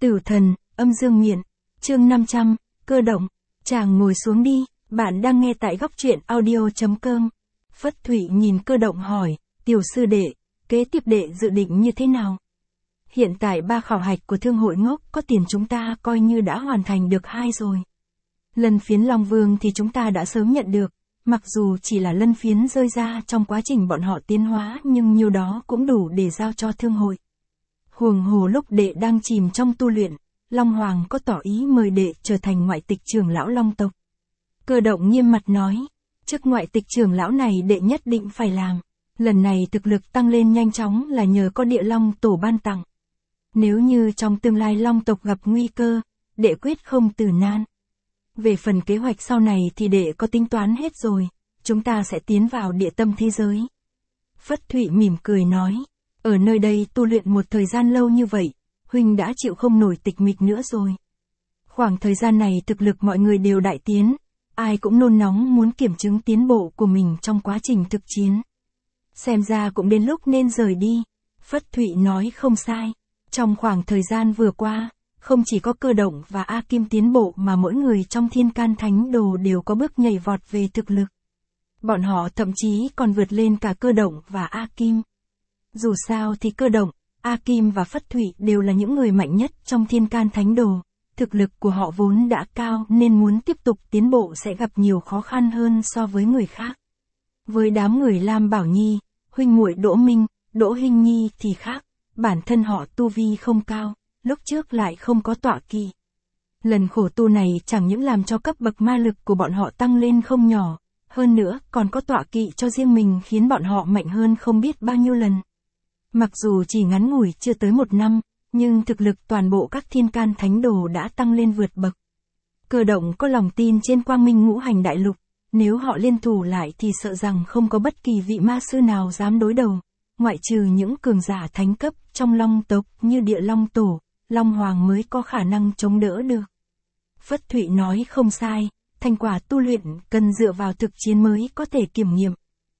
Tử thần, âm dương miện, chương 500, cơ động, chàng ngồi xuống đi, bạn đang nghe tại góc truyện audio.com. Phất Thụy nhìn cơ động hỏi, tiểu sư đệ, kế tiếp đệ dự định như thế nào? Hiện tại 3 khảo hạch của thương hội ngốc có tiền chúng ta coi như đã hoàn thành được 2 rồi. Lân phiến Long Vương thì chúng ta đã sớm nhận được, mặc dù chỉ là lân phiến rơi ra trong quá trình bọn họ tiến hóa nhưng nhiêu đó cũng đủ để giao cho thương hội. Huống hồ lúc đệ đang chìm trong tu luyện, Long Hoàng có tỏ ý mời đệ trở thành ngoại tịch trưởng lão Long tộc. Cơ động nghiêm mặt nói, chức ngoại tịch trưởng lão này đệ nhất định phải làm. Lần này thực lực tăng lên nhanh chóng là nhờ có địa Long tổ ban tặng. Nếu như trong tương lai Long tộc gặp nguy cơ, đệ quyết không từ nan. Về phần kế hoạch sau này thì đệ có tính toán hết rồi, chúng ta sẽ tiến vào địa tâm thế giới. Phất Thụy mỉm cười nói, ở nơi đây tu luyện một thời gian lâu như vậy, huynh đã chịu không nổi tịch mịch nữa rồi. Khoảng thời gian này thực lực mọi người đều đại tiến, ai cũng nôn nóng muốn kiểm chứng tiến bộ của mình trong quá trình thực chiến. Xem ra cũng đến lúc nên rời đi. Phất Thụy nói không sai, trong khoảng thời gian vừa qua, không chỉ có cơ động và A Kim tiến bộ mà mỗi người trong Thiên Can Thánh Đồ đều có bước nhảy vọt về thực lực. Bọn họ thậm chí còn vượt lên cả cơ động và A Kim. Dù sao thì cơ động, A Kim và Phất Thụy đều là những người mạnh nhất trong Thiên Can Thánh Đồ, thực lực của họ vốn đã cao nên muốn tiếp tục tiến bộ sẽ gặp nhiều khó khăn hơn so với người khác. Với đám người Lam Bảo Nhi, huynh muội Đỗ Minh, Đỗ Hinh Nhi thì khác, bản thân họ tu vi không cao, lúc trước lại không có tọa kỵ. Lần khổ tu này chẳng những làm cho cấp bậc ma lực của bọn họ tăng lên không nhỏ, hơn nữa còn có tọa kỵ cho riêng mình khiến bọn họ mạnh hơn không biết bao nhiêu lần. Mặc dù chỉ ngắn ngủi chưa tới 1 năm, nhưng thực lực toàn bộ các Thiên Can Thánh Đồ đã tăng lên vượt bậc. Cơ động có lòng tin trên Quang Minh Ngũ Hành Đại Lục, nếu họ liên thủ lại thì sợ rằng không có bất kỳ vị ma sư nào dám đối đầu, ngoại trừ những cường giả thánh cấp trong Long tộc như Địa Long Tổ, Long Hoàng mới có khả năng chống đỡ được. Phất Thụy nói không sai, thành quả tu luyện cần dựa vào thực chiến mới có thể kiểm nghiệm.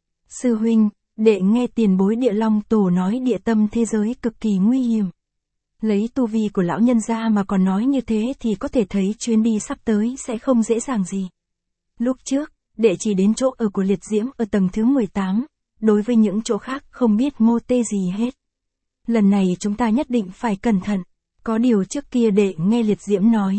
Sư huynh, đệ nghe tiền bối Địa Long Tổ nói địa tâm thế giới cực kỳ nguy hiểm. Lấy tu vi của lão nhân ra mà còn nói như thế thì có thể thấy chuyến đi sắp tới sẽ không dễ dàng gì. Lúc trước, đệ chỉ đến chỗ ở của Liệt Diễm ở tầng thứ 18, đối với những chỗ khác không biết mô tê gì hết. Lần này chúng ta nhất định phải cẩn thận, có điều trước kia đệ nghe Liệt Diễm nói,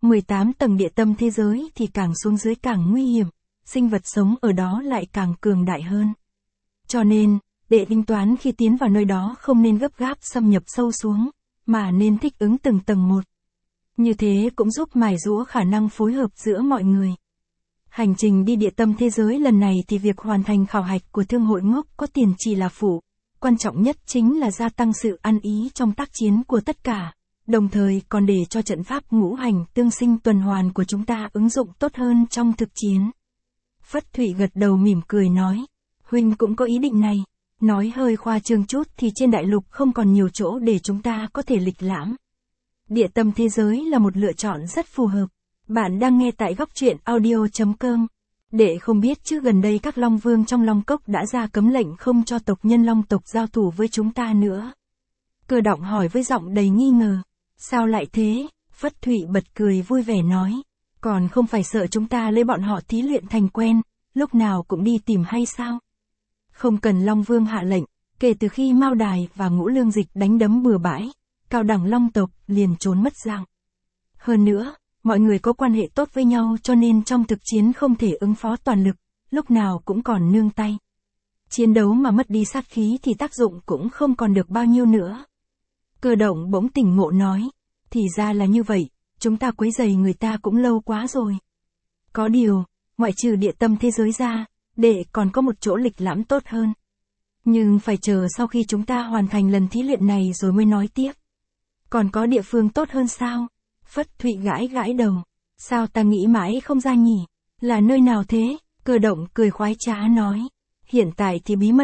18 tầng địa tâm thế giới thì càng xuống dưới càng nguy hiểm, sinh vật sống ở đó lại càng cường đại hơn. Cho nên, đệ tính toán khi tiến vào nơi đó không nên gấp gáp xâm nhập sâu xuống, mà nên thích ứng từng tầng một. Như thế cũng giúp mài giũa khả năng phối hợp giữa mọi người. Hành trình đi địa tâm thế giới lần này thì việc hoàn thành khảo hạch của thương hội ngốc có tiền chỉ là phụ, quan trọng nhất chính là gia tăng sự ăn ý trong tác chiến của tất cả, đồng thời còn để cho trận pháp ngũ hành tương sinh tuần hoàn của chúng ta ứng dụng tốt hơn trong thực chiến. Phất Thụy gật đầu mỉm cười nói, huynh cũng có ý định này. Nói hơi khoa trương chút thì trên đại lục không còn nhiều chỗ để chúng ta có thể lịch lãm. Địa tâm thế giới là một lựa chọn rất phù hợp. Bạn đang nghe tại góc truyện audio.com. Đệ không biết chứ gần đây các Long Vương trong Long Cốc đã ra cấm lệnh không cho tộc nhân Long tộc giao thủ với chúng ta nữa. Cơ động hỏi với giọng đầy nghi ngờ. Sao lại thế? Phất Thụy bật cười vui vẻ nói. Còn không phải sợ chúng ta lấy bọn họ thí luyện thành quen, lúc nào cũng đi tìm hay sao? Không cần Long Vương hạ lệnh, kể từ khi Mao Đài và Ngũ Lương Dịch đánh đấm bừa bãi, cao đẳng Long tộc liền trốn mất dạng. Hơn nữa, mọi người có quan hệ tốt với nhau cho nên trong thực chiến không thể ứng phó toàn lực, lúc nào cũng còn nương tay. Chiến đấu mà mất đi sát khí thì tác dụng cũng không còn được bao nhiêu nữa. Cơ động bỗng tỉnh ngộ nói, thì ra là như vậy, chúng ta quấy rầy người ta cũng lâu quá rồi. Có điều, ngoại trừ địa tâm thế giới ra, đệ còn có một chỗ lịch lãm tốt hơn. Nhưng phải chờ sau khi chúng ta hoàn thành lần thí luyện này rồi mới nói tiếp. Còn có địa phương tốt hơn sao? Phất Thụy gãi gãi đầu. Sao ta nghĩ mãi không ra nhỉ? Là nơi nào thế? Cơ động cười khoái trá nói. Hiện tại thì bí mật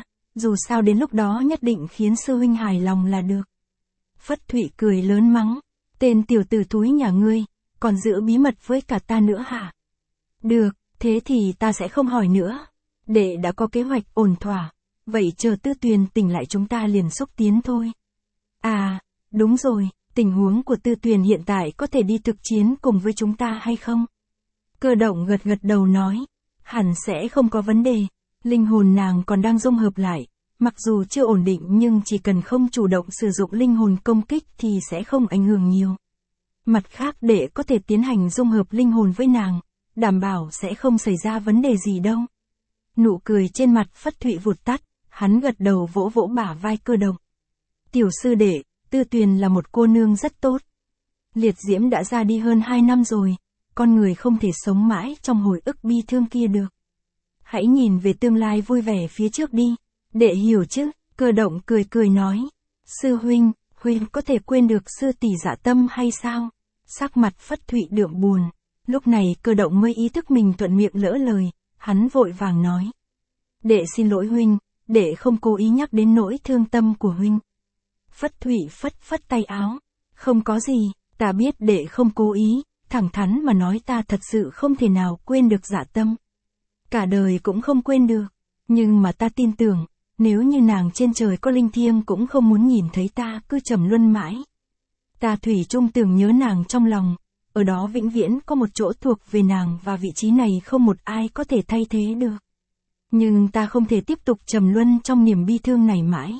dù sao đến lúc đó nhất định khiến sư huynh hài lòng là được. Phất Thụy cười lớn mắng. Tên tiểu tử thúi nhà ngươi, còn giữ bí mật với cả ta nữa hả? Được. Thế thì ta sẽ không hỏi nữa. Đệ đã có kế hoạch ổn thỏa. Vậy chờ Tư Tuyền tỉnh lại chúng ta liền xúc tiến thôi. À, đúng rồi, tình huống của Tư Tuyền hiện tại có thể đi thực chiến cùng với chúng ta hay không? Cơ động gật gật đầu nói, hẳn sẽ không có vấn đề, linh hồn nàng còn đang dung hợp lại, mặc dù chưa ổn định nhưng chỉ cần không chủ động sử dụng linh hồn công kích thì sẽ không ảnh hưởng nhiều. Mặt khác để có thể tiến hành dung hợp linh hồn với nàng, đảm bảo sẽ không xảy ra vấn đề gì đâu. Nụ cười trên mặt Phất Thụy vụt tắt, hắn gật đầu vỗ vỗ bả vai Cơ động. Tiểu sư đệ, Tư Tuyền là một cô nương rất tốt. Liệt diễm đã ra đi hơn 2 năm rồi, con người không thể sống mãi trong hồi ức bi thương kia được. Hãy nhìn về tương lai vui vẻ phía trước đi, đệ hiểu chứ? Cơ động cười cười nói. Sư huynh, huynh có thể quên được sư tỷ Dạ Tâm hay sao? Sắc mặt Phất Thụy đượm buồn. Lúc này Cơ động mới ý thức mình thuận miệng lỡ lời, hắn vội vàng nói. Đệ xin lỗi huynh, đệ không cố ý nhắc đến nỗi thương tâm của huynh. Phất Thụy phất phất tay áo. Không có gì, ta biết đệ không cố ý, thẳng thắn mà nói ta thật sự không thể nào quên được Dạ Tâm. Cả đời cũng không quên được, nhưng mà ta tin tưởng, nếu như nàng trên trời có linh thiêng cũng không muốn nhìn thấy ta cứ trầm luân mãi. Ta thủy chung tưởng nhớ nàng trong lòng, ở đó vĩnh viễn có một chỗ thuộc về nàng và vị trí này không một ai có thể thay thế được. Nhưng ta không thể tiếp tục trầm luân trong niềm bi thương này mãi.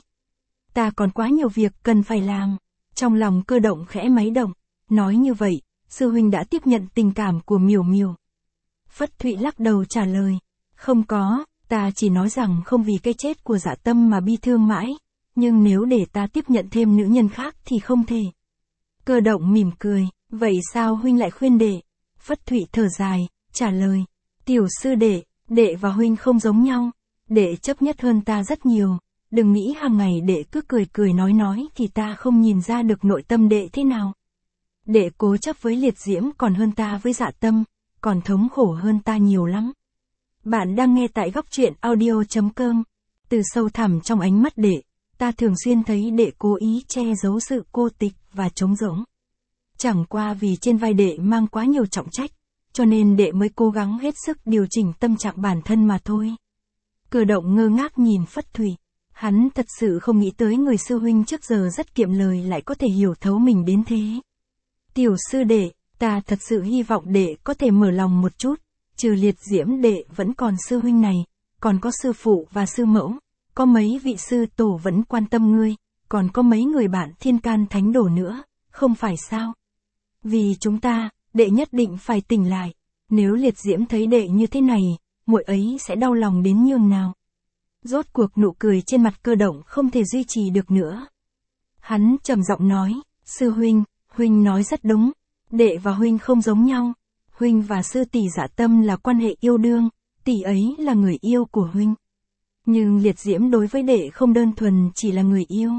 Ta còn quá nhiều việc cần phải làm. Trong lòng Cơ động khẽ máy động, nói như vậy, sư huynh đã tiếp nhận tình cảm của Miểu Miểu. Phất Thụy lắc đầu trả lời, không có, ta chỉ nói rằng không vì cái chết của Dạ Tâm mà bi thương mãi, nhưng nếu để ta tiếp nhận thêm nữ nhân khác thì không thể. Cơ động mỉm cười, vậy sao huynh lại khuyên đệ? Phất Thụy thở dài, trả lời, tiểu sư đệ, đệ và huynh không giống nhau, đệ chấp nhất hơn ta rất nhiều, đừng nghĩ hàng ngày đệ cứ cười cười nói thì ta không nhìn ra được nội tâm đệ thế nào. Đệ cố chấp với Liệt Diễm còn hơn ta với Dạ Tâm, còn thống khổ hơn ta nhiều lắm. Bạn đang nghe tại góc truyện audio.com. Từ sâu thẳm trong ánh mắt đệ, ta thường xuyên thấy đệ cố ý che giấu sự cô tịch và trống rỗng. Chẳng qua vì trên vai đệ mang quá nhiều trọng trách, cho nên đệ mới cố gắng hết sức điều chỉnh tâm trạng bản thân mà thôi. Cơ động ngơ ngác nhìn Phất Thụy, hắn thật sự không nghĩ tới người sư huynh trước giờ rất kiệm lời lại có thể hiểu thấu mình đến thế. Tiểu sư đệ, ta thật sự hy vọng đệ có thể mở lòng một chút, trừ Liệt Diễm đệ vẫn còn sư huynh này, còn có sư phụ và sư mẫu, có mấy vị sư tổ vẫn quan tâm ngươi, còn có mấy người bạn thiên can thánh đồ nữa, không phải sao? Vì chúng ta, đệ nhất định phải tỉnh lại, nếu Liệt Diễm thấy đệ như thế này, muội ấy sẽ đau lòng đến nhường nào. Rốt cuộc nụ cười trên mặt Cơ động không thể duy trì được nữa. Hắn trầm giọng nói, sư huynh, huynh nói rất đúng, đệ và huynh không giống nhau, huynh và sư tỷ Dạ Tâm là quan hệ yêu đương, tỷ ấy là người yêu của huynh. Nhưng Liệt Diễm đối với đệ không đơn thuần chỉ là người yêu.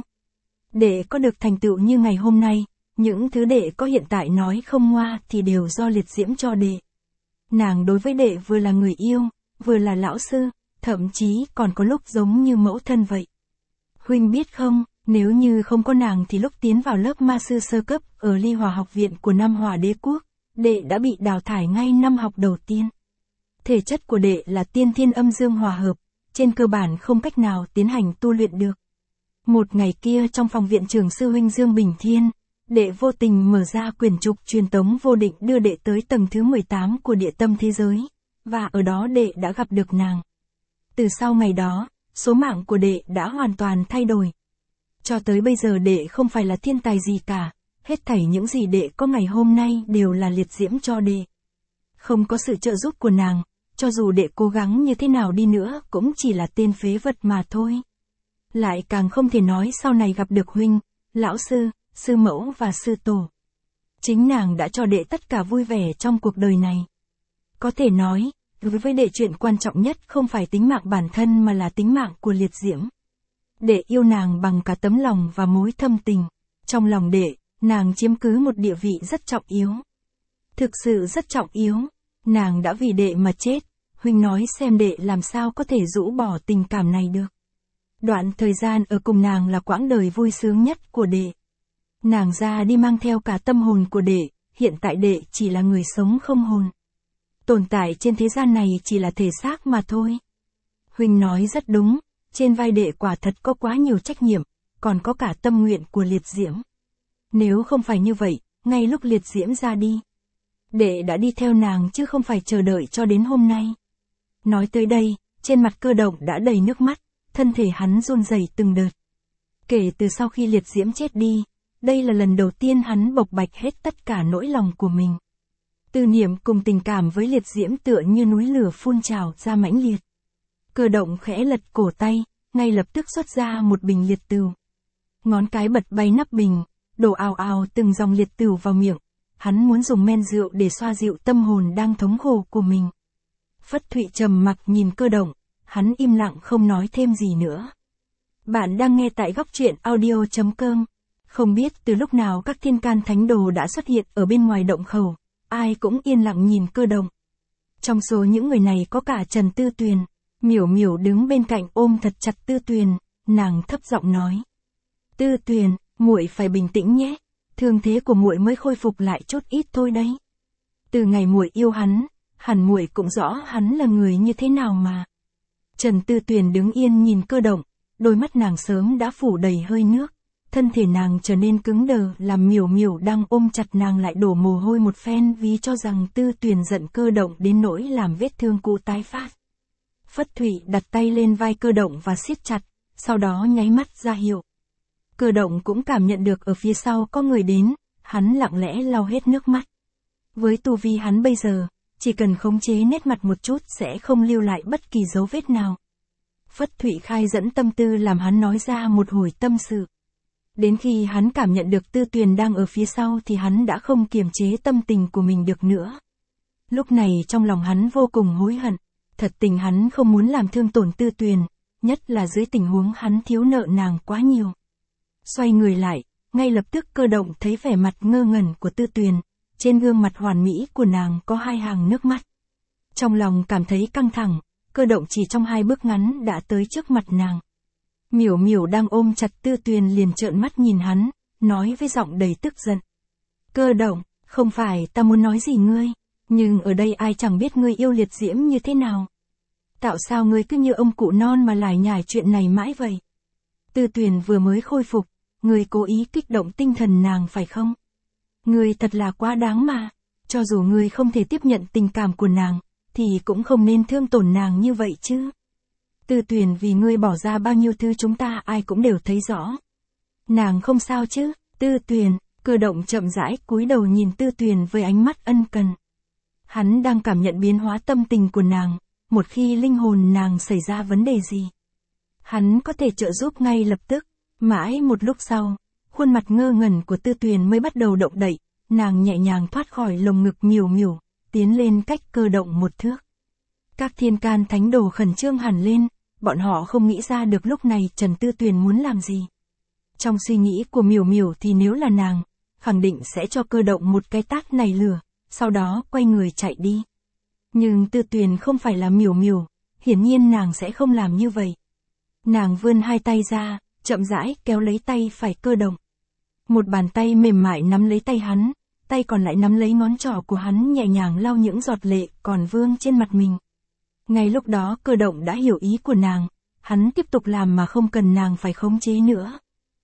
Đệ có được thành tựu như ngày hôm nay, những thứ đệ có hiện tại nói không ngoa thì đều do Liệt Diễm cho đệ. Nàng đối với đệ vừa là người yêu, vừa là lão sư, thậm chí còn có lúc giống như mẫu thân vậy. Huynh biết không, nếu như không có nàng thì lúc tiến vào lớp ma sư sơ cấp ở Ly Hòa học viện của Nam Hòa Đế Quốc, đệ đã bị đào thải ngay năm học đầu tiên. Thể chất của đệ là tiên thiên âm dương hòa hợp, trên cơ bản không cách nào tiến hành tu luyện được. Một ngày kia trong phòng viện trưởng sư huynh Dương Bình Thiên, đệ vô tình mở ra quyển trục truyền tống vô định đưa đệ tới tầng thứ 18 của địa tâm thế giới, và ở đó đệ đã gặp được nàng. Từ sau ngày đó, số mạng của đệ đã hoàn toàn thay đổi. Cho tới bây giờ đệ không phải là thiên tài gì cả, hết thảy những gì đệ có ngày hôm nay đều là Liệt Diễm cho đệ. Không có sự trợ giúp của nàng, cho dù đệ cố gắng như thế nào đi nữa cũng chỉ là tên phế vật mà thôi. Lại càng không thể nói sau này gặp được huynh, lão sư, sư mẫu và sư tổ. Chính nàng đã cho đệ tất cả vui vẻ trong cuộc đời này. Có thể nói, đối với đệ chuyện quan trọng nhất không phải tính mạng bản thân mà là tính mạng của Liệt Diễm. Đệ yêu nàng bằng cả tấm lòng và mối thâm tình. Trong lòng đệ, nàng chiếm cứ một địa vị rất trọng yếu. Thực sự rất trọng yếu. Nàng đã vì đệ mà chết. Huynh nói xem đệ làm sao có thể rũ bỏ tình cảm này được. Đoạn thời gian ở cùng nàng là quãng đời vui sướng nhất của đệ. Nàng ra đi mang theo cả tâm hồn của đệ, hiện tại đệ chỉ là người sống không hồn. Tồn tại trên thế gian này chỉ là thể xác mà thôi. Huynh nói rất đúng, trên vai đệ quả thật có quá nhiều trách nhiệm, còn có cả tâm nguyện của Liệt Diễm. Nếu không phải như vậy, ngay lúc liệt diễm ra đi, đệ đã đi theo nàng chứ không phải chờ đợi cho đến hôm nay. Nói tới đây, trên mặt Cơ Động đã đầy nước mắt, thân thể hắn run rẩy từng đợt. Kể từ sau khi liệt diễm chết đi, đây là lần đầu tiên hắn bộc bạch hết tất cả nỗi lòng của mình. Tư niệm cùng tình cảm với liệt diễm tựa như núi lửa phun trào ra mãnh liệt. Cơ Động khẽ lật cổ tay, ngay lập tức xuất ra một bình liệt tửu. Ngón cái bật bay nắp bình, đổ ào ào từng dòng liệt tửu vào miệng. Hắn muốn dùng men rượu để xoa dịu tâm hồn đang thống khổ của mình. Phất Thụy trầm mặc nhìn Cơ Động, hắn im lặng không nói thêm gì nữa. Bạn đang nghe tại góc truyện audio.com. Không biết từ lúc nào các thiên can thánh đồ đã xuất hiện ở bên ngoài động khẩu, ai cũng yên lặng nhìn Cơ Động. Trong số những người này có cả Trần Tư Tuyền, Miểu Miểu đứng bên cạnh ôm thật chặt Tư Tuyền, nàng thấp giọng nói: "Tư Tuyền, muội phải bình tĩnh nhé, thương thế của muội mới khôi phục lại chút ít thôi đấy. Từ ngày muội yêu hắn, hẳn muội cũng rõ hắn là người như thế nào mà." Trần Tư Tuyền đứng yên nhìn Cơ Động, đôi mắt nàng sớm đã phủ đầy hơi nước, thân thể nàng trở nên cứng đờ, làm Miểu Miểu đang ôm chặt nàng lại đổ mồ hôi một phen vì cho rằng Tư Tuyền giận Cơ Động đến nỗi làm vết thương cũ tái phát. Phất Thụy đặt tay lên vai Cơ Động và siết chặt, sau đó nháy mắt ra hiệu. Cơ Động cũng cảm nhận được ở phía sau có người đến, hắn lặng lẽ lau hết nước mắt. Với tu vi hắn bây giờ, chỉ cần khống chế nét mặt một chút sẽ không lưu lại bất kỳ dấu vết nào. Phất Thụy khai dẫn tâm tư làm hắn nói ra một hồi tâm sự. Đến khi hắn cảm nhận được Tư Tuyền đang ở phía sau thì hắn đã không kiềm chế tâm tình của mình được nữa. Lúc này trong lòng hắn vô cùng hối hận, thật tình hắn không muốn làm thương tổn Tư Tuyền, nhất là dưới tình huống hắn thiếu nợ nàng quá nhiều. Xoay người lại, ngay lập tức Cơ Động thấy vẻ mặt ngơ ngẩn của Tư Tuyền, trên gương mặt hoàn mỹ của nàng có hai hàng nước mắt. Trong lòng cảm thấy căng thẳng, Cơ Động chỉ trong 2 bước ngắn đã tới trước mặt nàng. Miểu Miểu đang ôm chặt Tư Tuyền liền trợn mắt nhìn hắn, nói với giọng đầy tức giận: "Cơ Động, không phải ta muốn nói gì ngươi, nhưng ở đây ai chẳng biết ngươi yêu liệt diễm như thế nào. Tạo sao ngươi cứ như ông cụ non mà lải nhải chuyện này mãi vậy? Tư Tuyền vừa mới khôi phục, ngươi cố ý kích động tinh thần nàng phải không? Ngươi thật là quá đáng mà, cho dù ngươi không thể tiếp nhận tình cảm của nàng, thì cũng không nên thương tổn nàng như vậy chứ. Tư Tuyền vì ngươi bỏ ra bao nhiêu thứ chúng ta ai cũng đều thấy rõ. Nàng không sao chứ?" Tư Tuyền, Cơ Động chậm rãi cúi đầu nhìn Tư Tuyền với ánh mắt ân cần. Hắn đang cảm nhận biến hóa tâm tình của nàng, một khi linh hồn nàng xảy ra vấn đề gì, hắn có thể trợ giúp ngay lập tức. Mãi một lúc sau, khuôn mặt ngơ ngẩn của Tư Tuyền mới bắt đầu động đậy, nàng nhẹ nhàng thoát khỏi lồng ngực Miểu Miểu, tiến lên cách Cơ Động 1 thước. Các thiên can thánh đồ khẩn trương hẳn lên, bọn họ không nghĩ ra được lúc này Trần Tư Tuyền muốn làm gì. Trong suy nghĩ của Miểu Miểu thì nếu là nàng, khẳng định sẽ cho Cơ Động một cái tát nảy lửa, sau đó quay người chạy đi. Nhưng Tư Tuyền không phải là Miểu Miểu, hiển nhiên nàng sẽ không làm như vậy. Nàng vươn 2 tay ra, chậm rãi kéo lấy tay phải Cơ Động. Một bàn tay mềm mại nắm lấy tay hắn, tay còn lại nắm lấy ngón trỏ của hắn nhẹ nhàng lau những giọt lệ còn vương trên mặt mình. Ngay lúc đó Cơ Động đã hiểu ý của nàng, hắn tiếp tục làm mà không cần nàng phải khống chế nữa.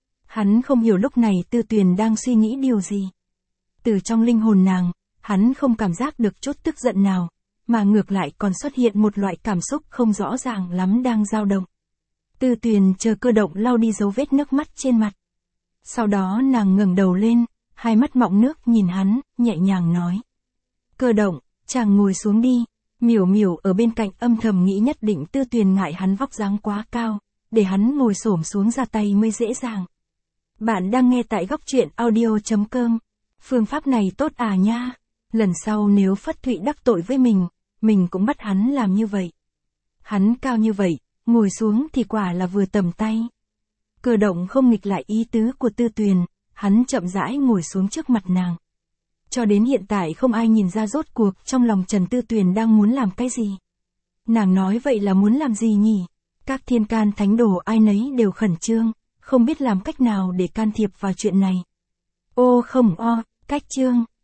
Hắn không hiểu lúc này Tư Tuyền đang suy nghĩ điều gì. Từ trong linh hồn nàng, hắn không cảm giác được chút tức giận nào, mà ngược lại còn xuất hiện một loại cảm xúc không rõ ràng lắm đang dao động. Tư Tuyền chờ Cơ Động lau đi dấu vết nước mắt trên mặt. Sau đó nàng ngẩng đầu lên, hai mắt mọng nước nhìn hắn, nhẹ nhàng nói: "Cơ Động, chàng ngồi xuống đi." Miểu Miểu ở bên cạnh âm thầm nghĩ nhất định Tư Tuyền ngại hắn vóc dáng quá cao, để hắn ngồi xổm xuống ra tay mới dễ dàng. Bạn đang nghe tại góc truyện audio.com. Phương pháp này tốt à nha. Lần sau nếu Phất Thụy đắc tội với mình cũng bắt hắn làm như vậy. Hắn cao như vậy, ngồi xuống thì quả là vừa tầm tay. Cơ Động không nghịch lại ý tứ của Tư Tuyền, hắn chậm rãi ngồi xuống trước mặt nàng. Cho đến hiện tại không ai nhìn ra rốt cuộc trong lòng Trần Tư Tuyền đang muốn làm cái gì. Nàng nói vậy là muốn làm gì nhỉ? Các thiên can thánh đồ ai nấy đều khẩn trương, không biết làm cách nào để can thiệp vào chuyện này. Ô không o, cách trương.